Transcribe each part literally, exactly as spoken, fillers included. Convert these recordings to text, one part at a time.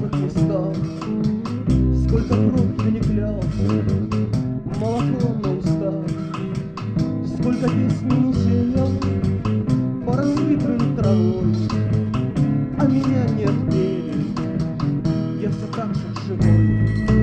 незнакомых местах. Сколько кровь я не клялся, молоком на устах. Сколько песни не сеял, поросли травой, а меня не отпели, я все так же живой.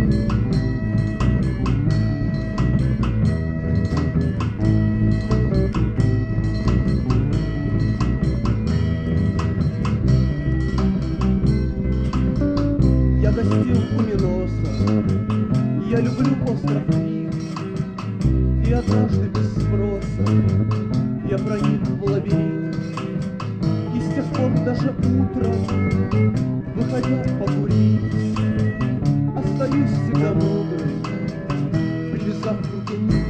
Я гостил у Миноса, я люблю остров Крит, и однажды без спроса я проник в лабиринт. И с тех пор даже утром, выходя покурить, остаюсь всегда мудрым, привязав к руке нить.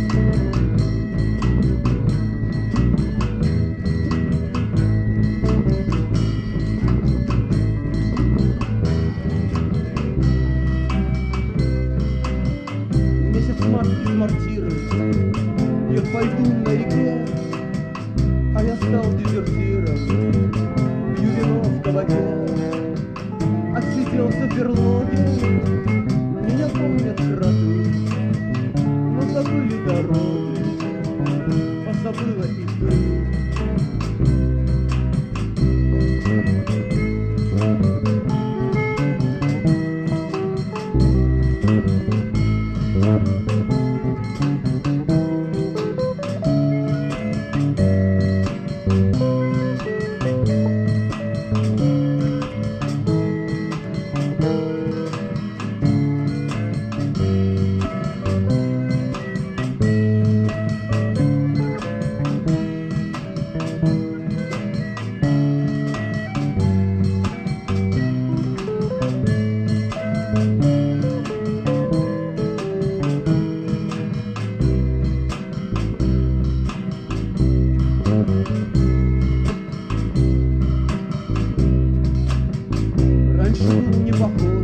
Март из мортиры, я пойду на реке, а я стал дезертиром, пью вино в кабаке, отсиделся в берлоге, меня помнят кроты, но забыли дороги, позабыла и ты. Раньше был не похож